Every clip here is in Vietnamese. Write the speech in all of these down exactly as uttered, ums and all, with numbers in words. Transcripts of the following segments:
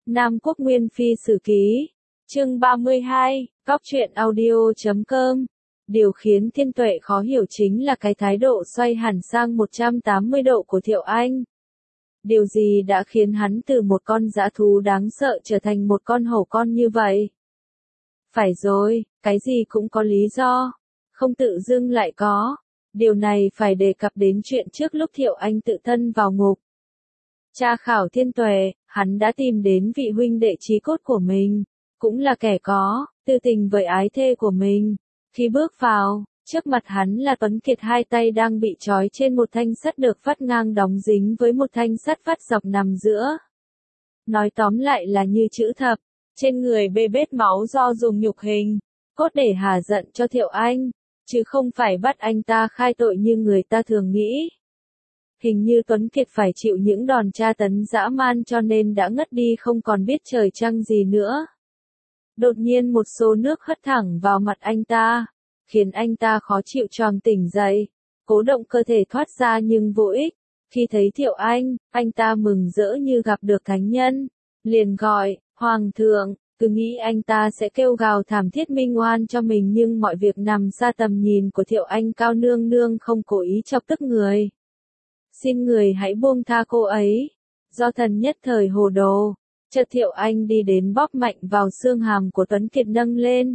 Nam Quốc Nguyên Phi Sử Ký, chương ba mươi hai, Góc truyện audio chấm com. Điều khiến Thiên Tuệ khó hiểu chính là cái thái độ xoay hẳn sang một trăm tám mươi độ của Thiệu Anh. Điều gì đã khiến hắn từ một con dã thú đáng sợ trở thành một con hổ con như vậy? Phải rồi, cái gì cũng có lý do, không tự dưng lại có. Điều này phải đề cập đến chuyện trước lúc Thiệu Anh tự thân vào ngục. Tra khảo Thiên Tuệ, hắn đã tìm đến vị huynh đệ chí cốt của mình, cũng là kẻ có tư tình với ái thê của mình. Khi bước vào, trước mặt hắn là Tuấn Kiệt hai tay đang bị trói trên một thanh sắt được vắt ngang đóng dính với một thanh sắt vắt dọc nằm giữa. Nói tóm lại là như chữ thập, trên người bê bết máu do dùng nhục hình, cốt để hà giận cho Thiệu Anh, chứ không phải bắt anh ta khai tội như người ta thường nghĩ. Hình như Tuấn Kiệt phải chịu những đòn tra tấn dã man cho nên đã ngất đi không còn biết trời trăng gì nữa. Đột nhiên một xô nước hất thẳng vào mặt anh ta, khiến anh ta khó chịu choàng tỉnh dậy, cố động cơ thể thoát ra nhưng vô ích. Khi thấy Thiệu Anh, anh ta mừng rỡ như gặp được thánh nhân, liền gọi, Hoàng thượng, cứ nghĩ anh ta sẽ kêu gào thảm thiết minh oan cho mình nhưng mọi việc nằm xa tầm nhìn của Thiệu Anh. Cao nương nương không cố ý chọc tức người. Xin người hãy buông tha cô ấy. Do thần nhất thời hồ đồ, chợt Thiệu Anh đi đến bóp mạnh vào xương hàm của Tuấn Kiệt nâng lên.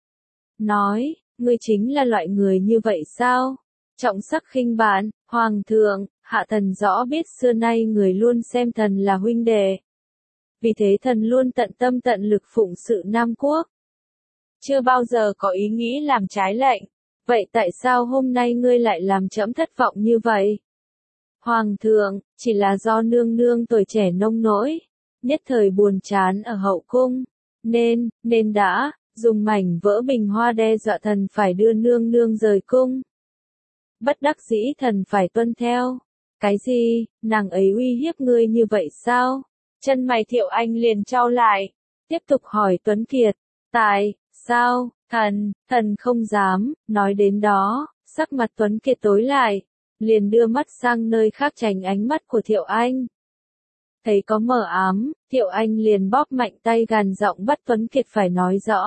Nói, ngươi chính là loại người như vậy sao? Trọng sắc khinh bạn, Hoàng thượng, hạ thần rõ biết xưa nay người luôn xem thần là huynh đệ. Vì thế thần luôn tận tâm tận lực phụng sự Nam Quốc. Chưa bao giờ có ý nghĩ làm trái lệnh. Vậy tại sao hôm nay ngươi lại làm trẫm thất vọng như vậy? Hoàng thượng, chỉ là do nương nương tuổi trẻ nông nỗi, nhất thời buồn chán ở hậu cung, nên, nên đã, dùng mảnh vỡ bình hoa đe dọa thần phải đưa nương nương rời cung. Bất đắc dĩ thần phải tuân theo. Cái gì, nàng ấy uy hiếp ngươi như vậy sao? Chân mày Thiệu Anh liền trao lại, tiếp tục hỏi Tuấn Kiệt, tại, sao, thần, thần không dám, nói đến đó, sắc mặt Tuấn Kiệt tối lại, liền đưa mắt sang nơi khác tránh ánh mắt của Thiệu Anh. Thấy có mờ ám, Thiệu Anh liền bóp mạnh tay gằn giọng bắt Tuấn Kiệt phải nói rõ.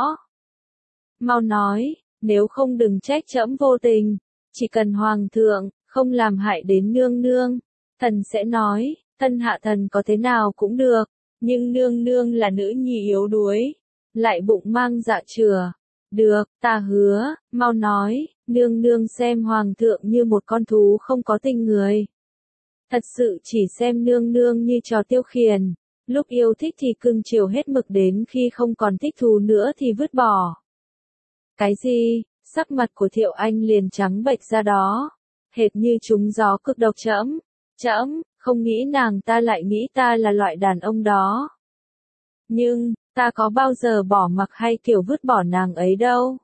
Mau nói, nếu không đừng trách trẫm vô tình, chỉ cần Hoàng thượng không làm hại đến nương nương, thần sẽ nói, thân hạ thần có thế nào cũng được, nhưng nương nương là nữ nhi yếu đuối, lại bụng mang dạ chửa. Được, ta hứa, mau nói, nương nương xem Hoàng thượng như một con thú không có tình người. Thật sự chỉ xem nương nương như trò tiêu khiển, lúc yêu thích thì cưng chiều hết mực đến khi không còn thích thú nữa thì vứt bỏ. Cái gì? Sắc mặt của Thiệu Anh liền trắng bệch ra đó, hệt như trúng gió cực độc. Trẫm, trẫm, không nghĩ nàng ta lại nghĩ ta là loại đàn ông đó. Nhưng, ta có bao giờ bỏ mặc hay kiểu vứt bỏ nàng ấy đâu.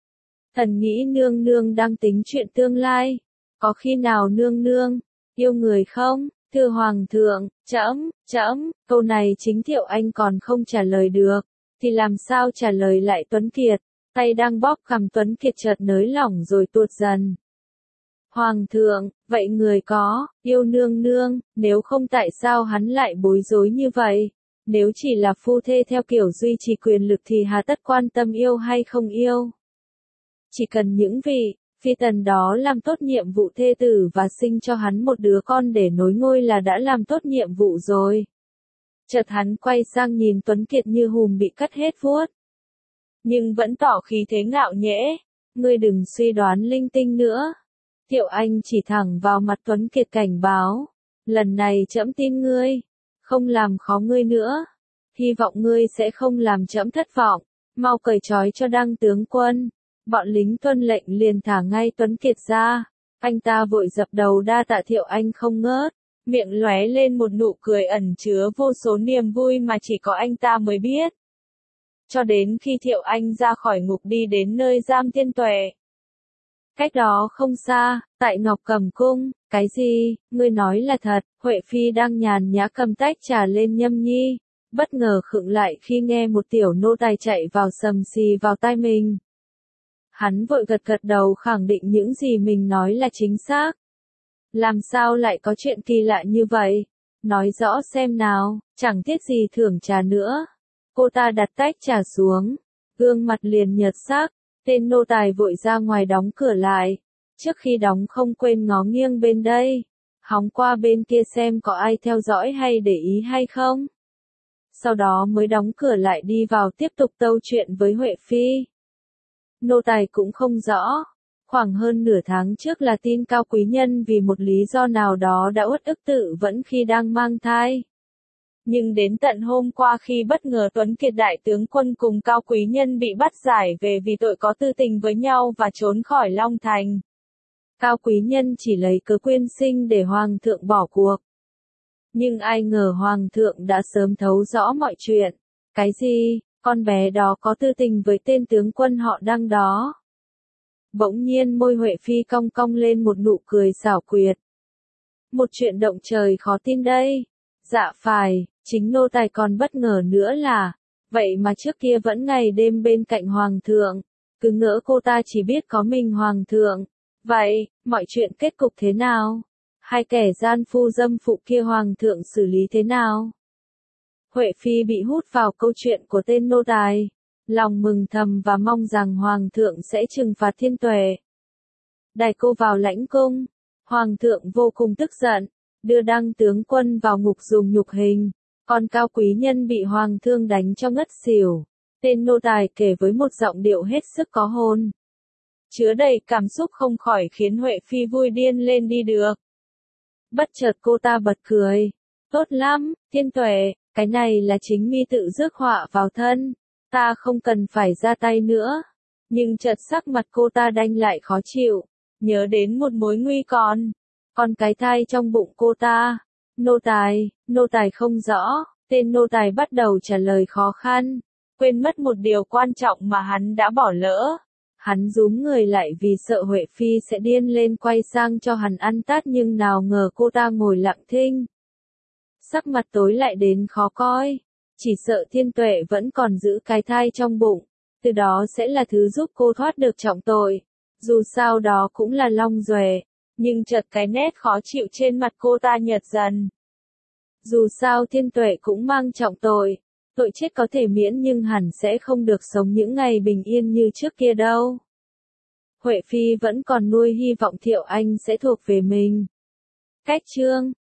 Thần nghĩ nương nương đang tính chuyện tương lai, có khi nào nương nương yêu người không? Thưa Hoàng thượng, trẫm, trẫm, câu này chính Thiệu Anh còn không trả lời được, thì làm sao trả lời lại Tuấn Kiệt, tay đang bóp cằm Tuấn Kiệt chợt nới lỏng rồi tuột dần. Hoàng thượng, vậy người có yêu nương nương, nếu không tại sao hắn lại bối rối như vậy? Nếu chỉ là phu thê theo kiểu duy trì quyền lực thì hà tất quan tâm yêu hay không yêu? Chỉ cần những vị phi tần đó làm tốt nhiệm vụ thê tử và sinh cho hắn một đứa con để nối ngôi là đã làm tốt nhiệm vụ rồi. Chợt hắn quay sang nhìn Tuấn Kiệt như hùm bị cắt hết vuốt. Nhưng vẫn tỏ khí thế ngạo nghễ, ngươi đừng suy đoán linh tinh nữa. Thiệu Anh chỉ thẳng vào mặt Tuấn Kiệt cảnh báo, lần này trẫm tin ngươi, không làm khó ngươi nữa. Hy vọng ngươi sẽ không làm trẫm thất vọng, mau cởi trói cho Đăng tướng quân. Bọn lính tuân lệnh liền thả ngay Tuấn Kiệt ra, anh ta vội dập đầu đa tạ. Thiệu Anh không ngớt, miệng lóe lên một nụ cười ẩn chứa vô số niềm vui mà chỉ có anh ta mới biết. Cho đến khi Thiệu Anh ra khỏi ngục đi đến nơi giam Thiên Tuệ. Cách đó không xa, tại Ngọc Cẩm cung, cái gì, ngươi nói là thật? Huệ Phi đang nhàn nhã cầm tách trà lên nhâm nhi, bất ngờ khựng lại khi nghe một tiểu nô tài chạy vào sầm xì vào tai mình. Hắn vội gật gật đầu khẳng định những gì mình nói là chính xác. Làm sao lại có chuyện kỳ lạ như vậy? Nói rõ xem nào, chẳng tiếc gì thưởng trà nữa. Cô ta đặt tách trà xuống, gương mặt liền nhợt sắc, tên nô tài vội ra ngoài đóng cửa lại. Trước khi đóng không quên ngó nghiêng bên đây, hóng qua bên kia xem có ai theo dõi hay để ý hay không. Sau đó mới đóng cửa lại đi vào tiếp tục tâu chuyện với Huệ Phi. Nô tài cũng không rõ, khoảng hơn nửa tháng trước là tin Cao Quý Nhân vì một lý do nào đó đã uất ức tự vẫn khi đang mang thai. Nhưng đến tận hôm qua khi bất ngờ Tuấn Kiệt đại tướng quân cùng Cao Quý Nhân bị bắt giải về vì tội có tư tình với nhau và trốn khỏi Long Thành. Cao Quý Nhân chỉ lấy cớ quyên sinh để Hoàng thượng bỏ cuộc. Nhưng ai ngờ Hoàng thượng đã sớm thấu rõ mọi chuyện. Cái gì, con bé đó có tư tình với tên tướng quân họ Đăng đó. Bỗng nhiên môi Huệ Phi cong cong lên một nụ cười xảo quyệt. Một chuyện động trời khó tin đây. Dạ phải, chính nô tài còn bất ngờ nữa là, vậy mà trước kia vẫn ngày đêm bên cạnh Hoàng thượng, cứ ngỡ cô ta chỉ biết có mình Hoàng thượng. Vậy, mọi chuyện kết cục thế nào? Hai kẻ gian phu dâm phụ kia Hoàng thượng xử lý thế nào? Huệ Phi bị hút vào câu chuyện của tên nô tài, lòng mừng thầm và mong rằng Hoàng thượng sẽ trừng phạt Thiên Tuệ. Đày cô vào lãnh cung, Hoàng thượng vô cùng tức giận, đưa Đăng tướng quân vào ngục dùng nhục hình, còn Cao Quý Nhân bị Hoàng thương đánh cho ngất xỉu. Tên nô tài kể với một giọng điệu hết sức có hồn, chứa đầy cảm xúc không khỏi khiến Huệ Phi vui điên lên đi được. Bất chợt cô ta bật cười, tốt lắm, Thiên Tuệ, cái này là chính mi tự rước họa vào thân, ta không cần phải ra tay nữa. Nhưng chợt sắc mặt cô ta đanh lại khó chịu, nhớ đến một mối nguy còn, còn cái thai trong bụng cô ta. Nô tài, nô tài không rõ, tên nô tài bắt đầu trả lời khó khăn, quên mất một điều quan trọng mà hắn đã bỏ lỡ. Hắn rúm người lại vì sợ Huệ Phi sẽ điên lên quay sang cho hắn ăn tát nhưng nào ngờ cô ta ngồi lặng thinh. Sắc mặt tối lại đến khó coi, chỉ sợ Thiên Tuệ vẫn còn giữ cái thai trong bụng, từ đó sẽ là thứ giúp cô thoát được trọng tội. Dù sao đó cũng là Long Duệ, nhưng chợt cái nét khó chịu trên mặt cô ta nhợt dần. Dù sao Thiên Tuệ cũng mang trọng tội. Tội chết có thể miễn nhưng hẳn sẽ không được sống những ngày bình yên như trước kia đâu. Huệ Phi vẫn còn nuôi hy vọng Thiệu Anh sẽ thuộc về mình. Cách chương